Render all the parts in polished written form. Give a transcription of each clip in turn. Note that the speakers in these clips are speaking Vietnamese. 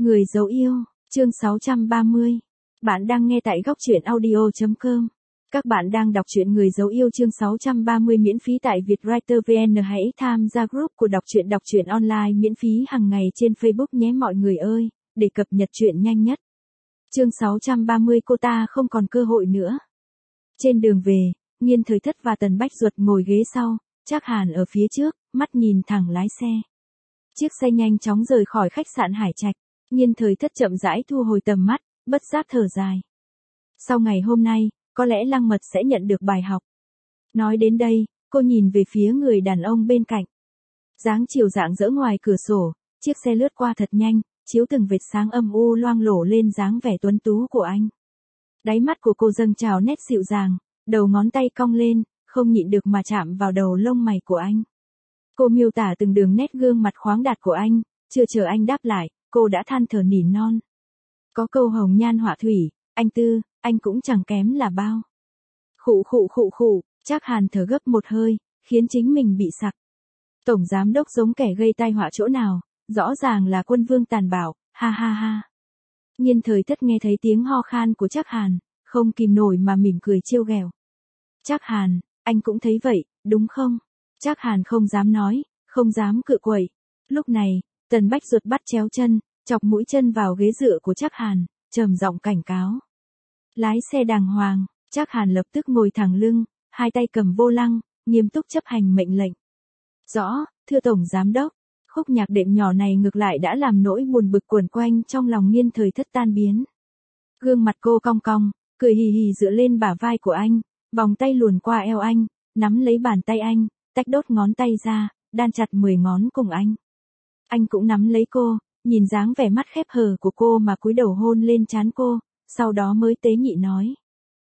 Người dấu yêu, chương 630. Bạn đang nghe tại góc truyện audio.com. Các bạn đang đọc truyện Người dấu yêu chương 630 miễn phí tại Vietwriter VN. Hãy tham gia group của đọc truyện online miễn phí hàng ngày trên Facebook nhé mọi người ơi, để cập nhật truyện nhanh nhất. Chương 630 cô ta không còn cơ hội nữa. Trên đường về, Nghiên Thời Thất và Tần Bách Duật ngồi ghế sau, Trác Hàn ở phía trước, mắt nhìn thẳng lái xe. Chiếc xe nhanh chóng rời khỏi khách sạn Hải Trạch. Nghiên Thời Thất chậm rãi thu hồi tầm mắt, bất giác thở dài. Sau ngày hôm nay, có lẽ Lăng Mật sẽ nhận được bài học. Nói đến đây, cô nhìn về phía người đàn ông bên cạnh. Dáng chiều rạng rỡ ngoài cửa sổ, chiếc xe lướt qua thật nhanh, chiếu từng vệt sáng âm u loang lổ lên dáng vẻ tuấn tú của anh. Đáy mắt của cô dâng trào nét dịu dàng, đầu ngón tay cong lên, không nhịn được mà chạm vào đầu lông mày của anh. Cô miêu tả từng đường nét gương mặt khoáng đạt của anh, chưa chờ anh đáp lại, cô đã than thở nỉ non. Có câu hồng nhan họa thủy, anh Tư, anh cũng chẳng kém là bao. Khụ, Trác Hàn thở gấp một hơi, khiến chính mình bị sặc. Tổng giám đốc giống kẻ gây tai họa chỗ nào, rõ ràng là quân vương tàn bạo, ha ha ha. Nghiên Thời Thất nghe thấy tiếng ho khan của Trác Hàn, không kìm nổi mà mỉm cười trêu ghẹo. Trác Hàn, anh cũng thấy vậy, đúng không? Trác Hàn không dám nói, không dám cự quậy. Lúc này, Tần Bách Duật bắt chéo chân, chọc mũi chân vào ghế dựa của Trác Hàn, trầm giọng cảnh cáo. Lái xe đàng hoàng, Trác Hàn lập tức ngồi thẳng lưng, hai tay cầm vô lăng, nghiêm túc chấp hành mệnh lệnh. Rõ, thưa Tổng Giám Đốc. Khúc nhạc đệm nhỏ này ngược lại đã làm nỗi buồn bực quẩn quanh trong lòng Nghiên Thời Thất tan biến. Gương mặt cô cong cong, cười hì hì dựa lên bả vai của anh, vòng tay luồn qua eo anh, nắm lấy bàn tay anh, tách đốt ngón tay ra, đan chặt 10 ngón cùng anh. Anh cũng nắm lấy cô, nhìn dáng vẻ mắt khép hờ của cô mà cúi đầu hôn lên trán cô, sau đó mới tế nhị nói.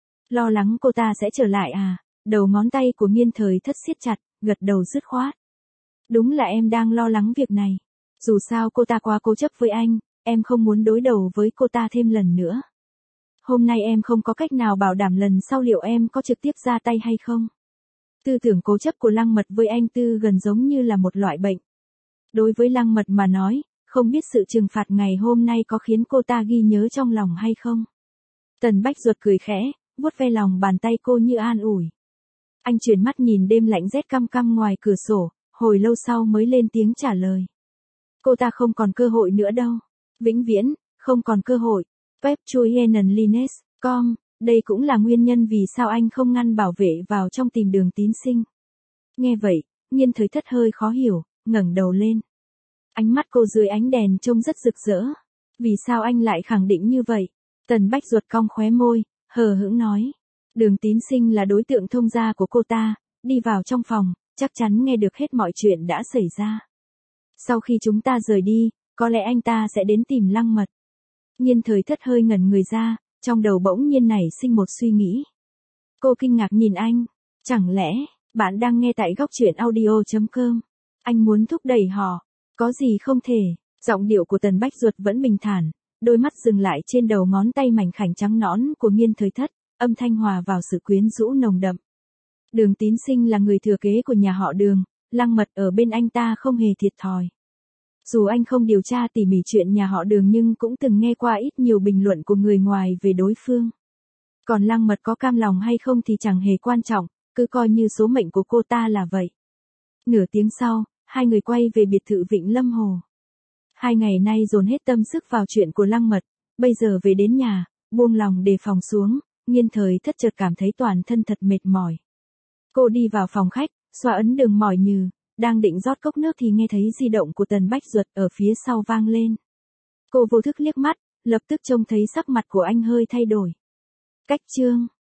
Lo lắng cô ta sẽ trở lại à? Đầu ngón tay của Nghiên Thời Thất siết chặt, gật đầu dứt khoát. Đúng là em đang lo lắng việc này. Dù sao cô ta quá cố chấp với anh, em không muốn đối đầu với cô ta thêm lần nữa. Hôm nay em không có cách nào bảo đảm lần sau liệu em có trực tiếp ra tay hay không. Tư tưởng cố chấp của Lăng Mật với anh Tư gần giống như là một loại bệnh. Đối với Lăng Mật mà nói, không biết sự trừng phạt ngày hôm nay có khiến cô ta ghi nhớ trong lòng hay không. Tần Bách Duật cười khẽ, vuốt ve lòng bàn tay cô như an ủi. Anh chuyển mắt nhìn đêm lạnh rét căm căm ngoài cửa sổ, hồi lâu sau mới lên tiếng trả lời. Cô ta không còn cơ hội nữa đâu. Vĩnh viễn, không còn cơ hội. Pep Chuyen Lines, com, đây cũng là nguyên nhân vì sao anh không ngăn bảo vệ vào trong tìm Đường Tín Sinh. Nghe vậy, Nghiên Thời Thất hơi khó hiểu, ngẩng đầu lên. Ánh mắt cô dưới ánh đèn trông rất rực rỡ. Vì sao anh lại khẳng định như vậy? Tần Bách Duật cong khóe môi, hờ hững nói. Đường Tín Sinh là đối tượng thông gia của cô ta, đi vào trong phòng, chắc chắn nghe được hết mọi chuyện đã xảy ra. Sau khi chúng ta rời đi, có lẽ anh ta sẽ đến tìm Lăng Mật. Nghiên Thời Thất hơi ngẩn người ra, trong đầu bỗng nhiên nảy sinh một suy nghĩ. Cô kinh ngạc nhìn anh. Chẳng lẽ, bạn đang nghe tại góc truyện audio.com? Anh muốn thúc đẩy họ. Có gì không thể. Giọng điệu của Tần Bách Duật vẫn bình thản, đôi mắt dừng lại trên đầu ngón tay mảnh khảnh trắng nõn của Nghiên Thời Thất, âm thanh hòa vào sự quyến rũ nồng đậm. Đường Tín Sinh là người thừa kế của nhà họ Đường, Lăng Mật ở bên anh ta không hề thiệt thòi. Dù anh không điều tra tỉ mỉ chuyện nhà họ Đường nhưng cũng từng nghe qua ít nhiều bình luận của người ngoài về đối phương. Còn Lăng Mật có cam lòng hay không thì chẳng hề quan trọng, cứ coi như số mệnh của cô ta là vậy. Nửa tiếng sau, hai người quay về biệt thự Vịnh Lâm Hồ. 2 ngày nay dồn hết tâm sức vào chuyện của Lăng Mật, bây giờ về đến nhà, buông lòng đề phòng xuống, Nghiên Thời Thất chợt cảm thấy toàn thân thật mệt mỏi. Cô đi vào phòng khách, xoa ấn đường mỏi nhừ, đang định rót cốc nước thì nghe thấy di động của Tần Bách Duật ở phía sau vang lên. Cô vô thức liếc mắt, lập tức trông thấy sắc mặt của anh hơi thay đổi. Cách chương